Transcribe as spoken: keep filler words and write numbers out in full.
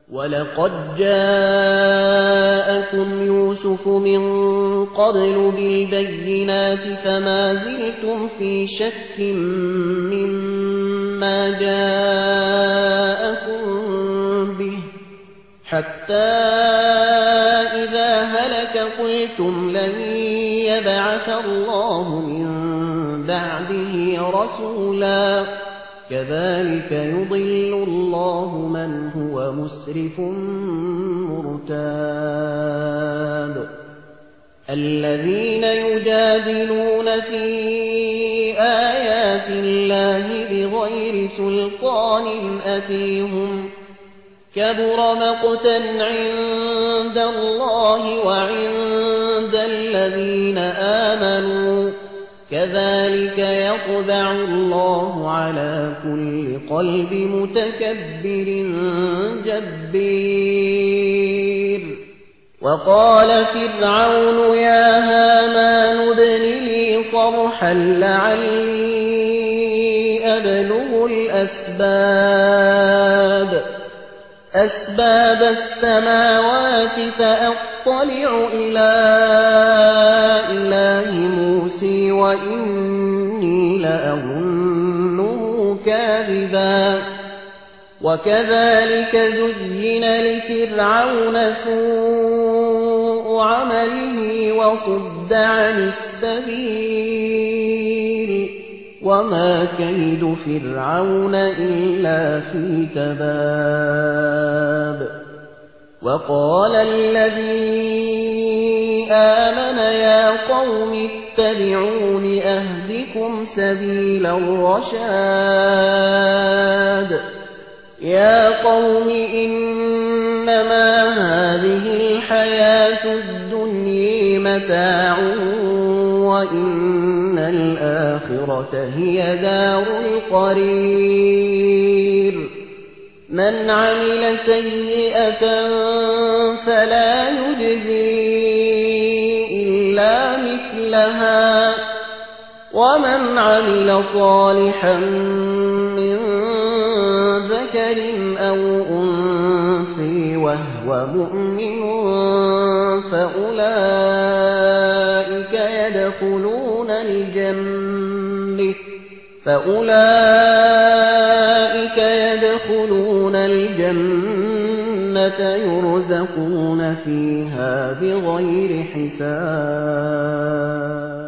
وَلَقَدْ جَاءَكُمْ يُوسُفُ مِنْ قَبْلُ بِالْبَيِّنَاتِ فَمَا زِلْتُمْ فِي شَكٍّ مِّمَّا جَاءَكُمْ بِهِ حَتَّى إِذَا هَلَكَ قُلْتُمْ لَنْ يَبْعَثَ اللَّهُ مِنْ بَعْدِهِ رَسُولًا كَذَلِكَ يُضِلُّ اللَّهُ مَنْ هُوَ مُسْرِفٌ مُرْتَابٌ الَّذِينَ يُجَادِلُونَ فِي آيَاتِ اللَّهِ بِغَيْرِ سُلْطَانٍ أَتِيهِمْ كَبُرَ مَقْتًا عِندَ اللَّهِ وَعِندَ الَّذِينَ آمَنُوا كَذَلِكَ يَطْبَعُ اللَّهُ عَلَى كُلِّ قَلْبِ مُتَكَبِّرٍ جَبِّارٍ وَقَالَ فِرْعَوْنُ يَا هَامَانُ ابْنِ لِي صَرْحًا لَعَلِّي أَبْلُغُ الْأَسْبَابَ أَسْبَابَ السَّمَاوَاتِ فَأَطَّلِعُ إِلَى إِلَٰهِ مُوسَىٰ وَإِنِّي لَأَظُنُّهُ كَاذِبًا وَكَذَلِكَ زُيِّنَ لِفِرْعَوْنَ سُوءُ عَمَلِهِ وَصُدَّ عَنِ السَّبِيلِ وَمَا كَيْدُ فِرْعَوْنَ إِلَّا فِي تَبَابٍ وَقَالَ الَّذِي آمَنَ يَا قَوْمِ اتَّبِعُونِ أَهْدِكُمْ سَبِيلَ الرَّشَادِ يَا قَوْمِ إِنَّمَا هَٰذِهِ الْحَيَاةُ الدُّنْيَا مَتَاعٌ وَإِنَّ الْآخِرَةَ هِيَ دَارُ الْقَرَارِ مَنْ عَمِلَ سَيِّئَةً فَلَا يُجْزَىٰ إِلَّا مِثْلَهَا وَمَنْ عَمِلَ صَالِحًا مِّن ذَكَرٍ أَوْ أُنثَىٰ وَهُوَ مُؤْمِنٌ فَأُولَٰئِكَ يَدْخُلُونَ الْجَنَّةَ فَأُولَٰئِكَ يَدْخُلُونَ الْجَنَّةَ يُرْزَقُونَ فِيهَا بِغَيْرِ حِسَابٍ